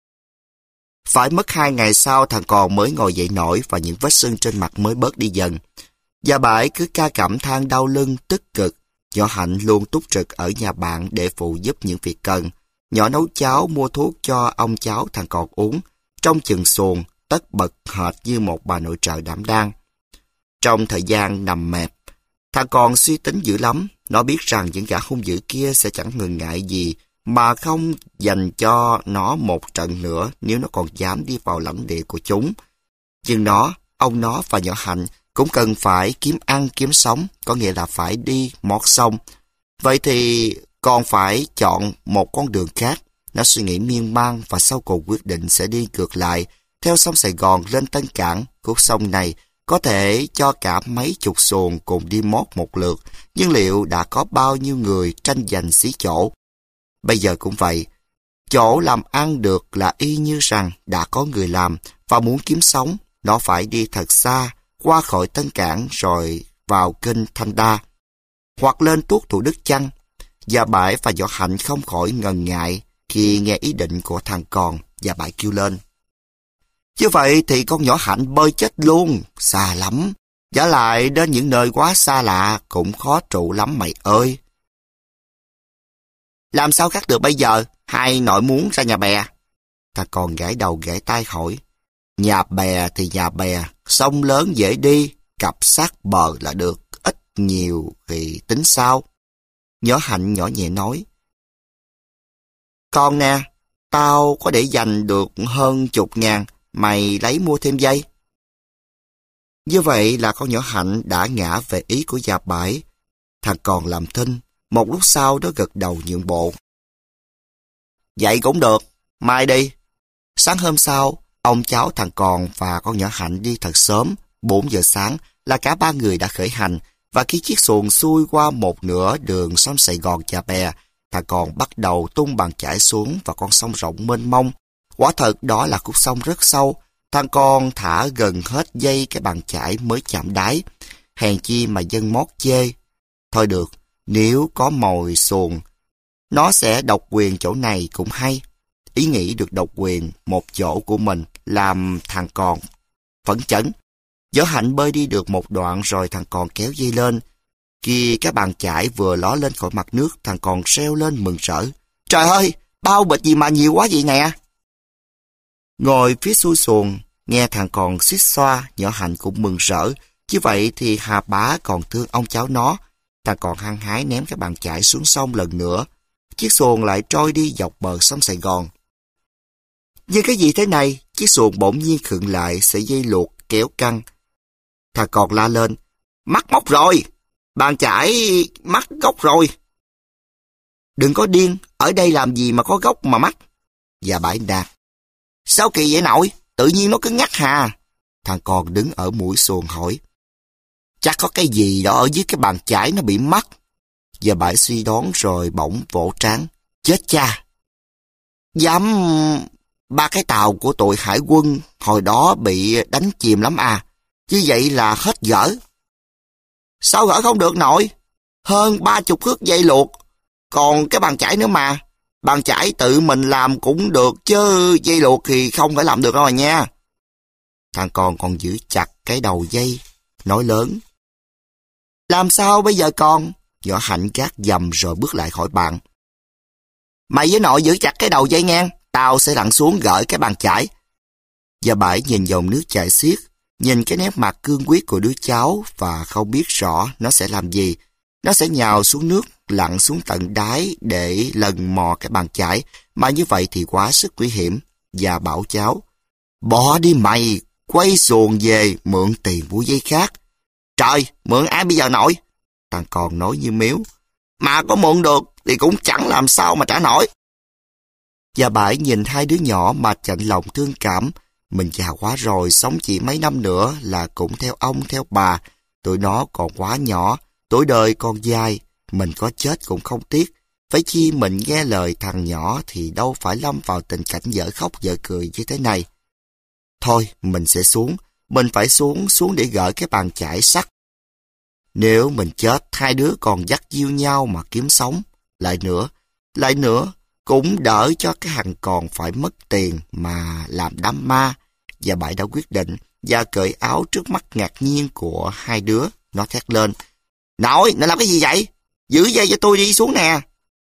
Phải mất 2 ngày sau thằng con mới ngồi dậy nổi và những vết sưng trên mặt mới bớt đi dần. Gia Bãi cứ ca cảm than đau lưng, tức cực. Nhỏ Hạnh luôn túc trực ở nhà bạn để phụ giúp những việc cần. Nhỏ nấu cháo, mua thuốc cho ông cháu thằng con uống. Trong chừng xuồng, tất bật hệt như một bà nội trợ đảm đang. Trong thời gian nằm mẹp, thằng con suy tính dữ lắm. Nó biết rằng những gã hung dữ kia sẽ chẳng ngần ngại gì mà không dành cho nó một trận nữa nếu nó còn dám đi vào lãnh địa của chúng. Nhưng ông nó và nhỏ Hạnh cũng cần phải kiếm ăn kiếm sống, có nghĩa là phải đi mót sông. Vậy thì còn phải chọn một con đường khác. Nó suy nghĩ miên man và sau cùng quyết định sẽ đi ngược lại, theo sông Sài Gòn lên Tân Cảng. Khúc sông này có thể cho cả mấy chục xuồng cùng đi mót một lượt, nhưng liệu đã có bao nhiêu người tranh giành xí chỗ? Bây giờ cũng vậy. Chỗ làm ăn được là y như rằng đã có người làm và muốn kiếm sống, Nó phải đi thật xa, qua khỏi Tân Cảng rồi vào kênh Thanh Đa, hoặc lên tuốt Thủ Đức chăng. Gia Bãi và Võ Hạnh không khỏi ngần ngại khi nghe ý định của thằng con. Gia Bãi kêu lên: "Như vậy thì con Võ Hạnh bơi chết luôn, xa lắm. Vả lại đến những nơi quá xa lạ cũng khó trụ lắm mày ơi." "Làm sao khác được bây giờ, hay nội muốn ra nhà bè?" Thằng con gãi đầu gãi tai hỏi. "Nhà bè thì nhà bè, sông lớn dễ đi, cặp sát bờ là được, ít nhiều thì tính sao?" Võ Hạnh nhỏ nhẹ nói: "Con nè, tao có để dành được hơn 10.000, mày lấy mua thêm dây." Như vậy là con Võ Hạnh đã ngã về ý của Gia Bãi. Thằng còn làm thinh, một lúc sau nó gật đầu nhượng bộ. "Vậy cũng được, mai đi." Sáng hôm sau, ông cháu thằng còn và con Võ Hạnh đi thật sớm. 4 giờ sáng là cả ba người đã khởi hành, và khi chiếc xuồng xuôi qua một nửa đường sông Sài Gòn Chà Bè, thằng còn bắt đầu tung bàn chải xuống vào con sông rộng mênh mông. Quả thật đó là khúc sông rất sâu. Thằng con thả gần hết dây cái bàn chải mới chạm đáy. Hèn chi mà dân mót chê. Thôi được, nếu có mồi xuồng, nó sẽ độc quyền chỗ này cũng hay. Ý nghĩ được độc quyền một chỗ của mình làm thằng còn phấn chấn. Võ Hạnh bơi đi được một đoạn rồi thằng còn kéo dây lên. Khi cái bàn chải vừa ló lên khỏi mặt nước, thằng còn reo lên mừng rỡ: "Trời ơi, bao bịch gì mà nhiều quá vậy nè!" Ngồi phía xuôi xuồng, nghe thằng còn xuýt xoa, Võ Hạnh cũng mừng rỡ. Như vậy thì Hà Bá còn thương ông cháu nó. Thằng còn hăng hái ném cái bàn chải xuống sông lần nữa. Chiếc xuồng lại trôi đi dọc bờ sông Sài Gòn. Nhưng cái gì thế này? Chiếc xuồng bỗng nhiên khựng lại, sợi dây luộc kéo căng. Thằng còn la lên: "Mắc móc rồi! Bàn chải mắc gốc rồi!" "Đừng có điên, ở đây làm gì mà có gốc mà mắc?" Gia Bãi nạt: "Sao kỳ vậy nội? Tự nhiên nó cứng nhắc hà." Thằng còn đứng ở mũi xuồng hỏi: "Chắc có cái gì đó ở dưới cái bàn chải nó bị mắc." Gia Bãi suy đoán rồi bỗng vỗ trán: "Chết cha! Dám... ba cái tàu của tụi hải quân hồi đó bị đánh chìm lắm à? Như vậy là hết gỡ." "Sao gỡ không được nội? Hơn 30 thước dây luộc, còn cái bàn chải nữa mà. Bàn chải tự mình làm cũng được, chứ dây luộc thì không thể làm được đâu nha." Thằng còn giữ chặt cái đầu dây, nói lớn: "Làm sao bây giờ con?" Võ Hạnh gác dầm rồi bước lại hỏi bạn: "Mày với nội giữ chặt cái đầu dây ngang, tao sẽ lặn xuống gỡ cái bàn chải." Gia Bãi nhìn dòng nước chảy xiết, nhìn cái nét mặt cương quyết của đứa cháu và không biết rõ nó sẽ làm gì. Nó sẽ nhào xuống nước, lặn xuống tận đáy để lần mò cái bàn chải, mà như vậy thì quá sức nguy hiểm. Và bảo cháu: "Bỏ đi mày, quay xuồng về mượn tiền mua dây khác." "Trời, mượn ai bây giờ nội?" Thằng còn nói như miếu: "Mà có mượn được thì cũng chẳng làm sao mà trả nổi." Gia Bãi nhìn hai đứa nhỏ mà chạnh lòng thương cảm. Mình già quá rồi, sống chỉ mấy năm nữa là cũng theo ông theo bà. Tụi nó còn quá nhỏ, tuổi đời còn dài, mình có chết cũng không tiếc. Phải chi mình nghe lời thằng nhỏ thì đâu phải lâm vào tình cảnh dở khóc dở cười như thế này. Thôi, mình sẽ xuống. Mình phải xuống để gỡ cái bàn chải sắt. Nếu mình chết, hai đứa còn dắt diêu nhau mà kiếm sống. Lại nữa, cũng đỡ cho cái thằng còn phải mất tiền mà làm đám ma. Và Bãi đã quyết định và cởi áo trước mắt ngạc nhiên của hai đứa. Nó thét lên: "Nội, nó làm cái gì vậy? Giữ dây cho tôi đi xuống nè."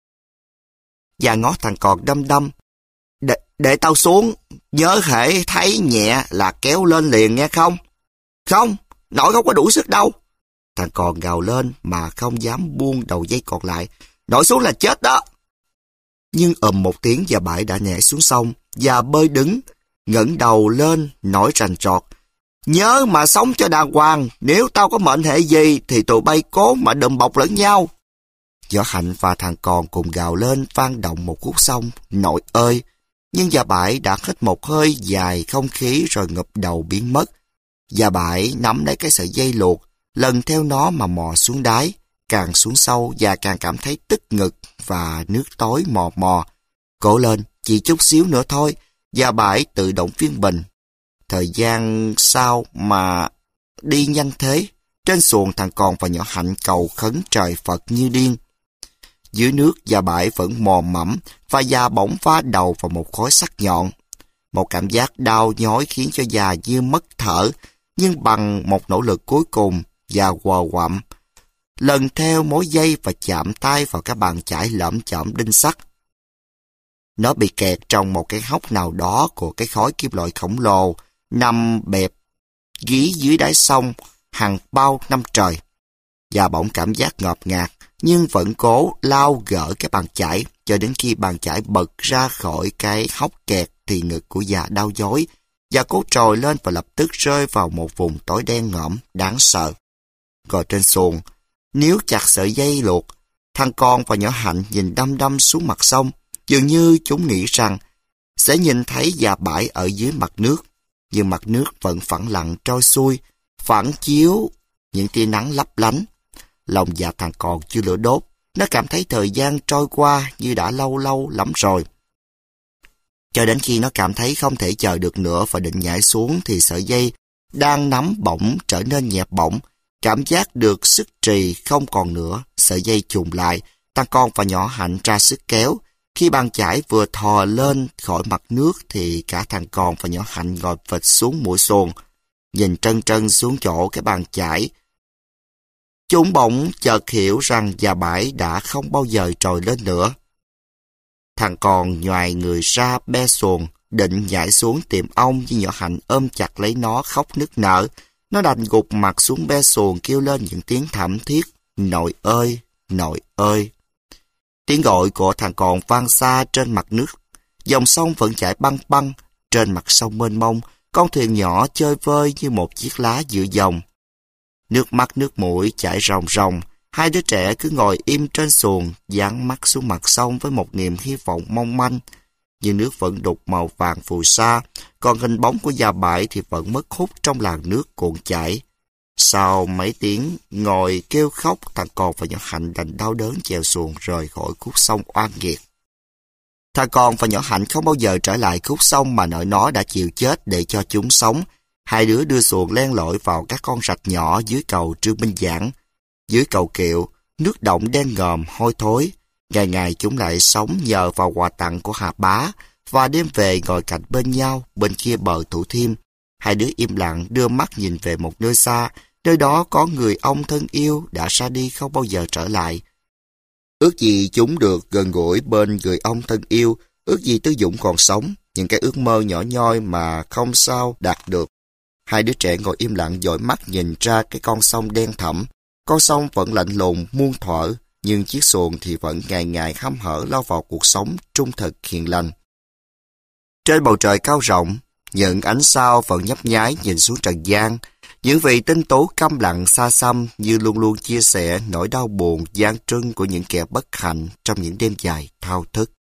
Và ngó thằng còn đăm đăm: Để tao xuống, nhớ hễ thấy nhẹ là kéo lên liền nghe không?" "Không, nội không có đủ sức đâu." Thằng còn gào lên mà không dám buông đầu dây còn lại: "Nội xuống là chết đó." Nhưng một tiếng và Bãi đã nhảy xuống sông và bơi đứng, ngẩng đầu lên nói rành rọt: "Nhớ mà sống cho đàng hoàng, nếu tao có mệnh hệ gì thì tụi bay cố mà đùm bọc lẫn nhau." Võ Hạnh và thằng còn cùng gào lên vang động một khúc sông: "Nội ơi!" Nhưng Gia Bãi đã hít một hơi dài không khí rồi ngụp đầu biến mất. Gia Bãi nắm lấy cái sợi dây luộc, lần theo nó mà mò xuống đáy, càng xuống sâu và càng cảm thấy tức ngực và nước tối mò mò. "Cố lên, chỉ chút xíu nữa thôi." Gia Bãi tự động viên mình. Thời gian sao mà đi nhanh thế? Trên xuồng thằng Con và nhỏ Hạnh cầu khấn trời Phật như điên. Dưới nước Gia Bãi vẫn mò mẫm và Gia bỗng phá đầu vào một khối sắt nhọn. Một cảm giác đau nhói khiến cho Gia như mất thở, nhưng bằng một nỗ lực cuối cùng, Gia quờ quặm lần theo mối dây và chạm tay vào các bàn chải lởm chởm đinh sắt. Nó bị kẹt trong một cái hốc nào đó của cái khối kim loại khổng lồ, nằm bẹp gí dưới đáy sông hàng bao năm trời. Và bỗng cảm giác ngợp ngạt, nhưng vẫn cố lao gỡ cái bàn chải, cho đến khi bàn chải bật ra khỏi cái hốc kẹt thì ngực của Gia đau nhói, và cố trồi lên và lập tức rơi vào một vùng tối đen ngõm đáng sợ. Ngồi trên xuồng, níu chặt sợi dây luộc, thằng Con và nhỏ Hạnh nhìn đăm đăm xuống mặt sông, dường như chúng nghĩ rằng sẽ nhìn thấy Gia Bãi ở dưới mặt nước, nhưng mặt nước vẫn phẳng lặng trôi xuôi, phản chiếu những tia nắng lấp lánh. Lòng dạ thằng Con chưa lửa đốt, nó cảm thấy thời gian trôi qua như đã lâu lâu lắm rồi. Cho đến khi nó cảm thấy không thể chờ được nữa và định nhảy xuống thì sợi dây đang nắm bỗng trở nên nhẹp bỗng. Cảm giác được sức trì không còn nữa, sợi dây chùng lại, thằng Con và nhỏ Hạnh ra sức kéo. Khi bàn chải vừa thò lên khỏi mặt nước thì cả thằng Con và nhỏ Hạnh ngồi phịch xuống mũi xuồng, nhìn trân trân xuống chỗ cái bàn chải. Chúng bỗng chợt hiểu rằng Gia Bãi đã không bao giờ trồi lên nữa. Thằng Con nhoài người ra be xuồng, định nhảy xuống tìm ông, nhưng nhỏ Hạnh ôm chặt lấy nó khóc nức nở. Nó đành gục mặt xuống be xuồng kêu lên những tiếng thảm thiết, nội ơi, nội ơi. Tiếng gọi của thằng Con vang xa trên mặt nước. Dòng sông vẫn chảy băng băng, trên mặt sông mênh mông, con thuyền nhỏ chơi vơi như một chiếc lá giữa dòng. Nước mắt nước mũi chảy ròng ròng, hai đứa trẻ cứ ngồi im trên xuồng, dán mắt xuống mặt sông với một niềm hy vọng mong manh. Nhưng nước vẫn đục màu vàng phù sa, còn hình bóng của Gia Bãi thì vẫn mất hút trong làn nước cuộn chảy. Sau mấy tiếng ngồi kêu khóc, thằng Con và nhỏ Hạnh đành đau đớn chèo xuồng rời khỏi khúc sông oan nghiệt. Thằng Con và nhỏ Hạnh không bao giờ trở lại khúc sông mà nội nó đã chịu chết để cho chúng sống. Hai đứa đưa xuồng len lỏi vào các con rạch nhỏ dưới cầu Trương Minh Giảng. Dưới cầu Kiệu, nước động đen ngòm hôi thối. Ngày ngày chúng lại sống nhờ vào quà tặng của Hà Bá, và đêm về ngồi cạnh bên nhau bên kia bờ Thủ Thiêm. Hai đứa im lặng đưa mắt nhìn về một nơi xa, nơi đó có người ông thân yêu đã ra đi không bao giờ trở lại. Ước gì chúng được gần gũi bên người ông thân yêu, ước gì Tứ Dũng còn sống, những cái ước mơ nhỏ nhoi mà không sao đạt được. Hai đứa trẻ ngồi im lặng dõi mắt nhìn ra cái con sông đen thẳm. Con sông vẫn lạnh lùng muôn thuở, nhưng chiếc xuồng thì vẫn ngày ngày hăm hở lao vào cuộc sống trung thực hiền lành. Trên bầu trời cao rộng, những ánh sao vẫn nhấp nháy nhìn xuống trần gian. Những vị tinh tú câm lặng xa xăm như luôn luôn chia sẻ nỗi đau buồn gian truân của những kẻ bất hạnh trong những đêm dài thao thức.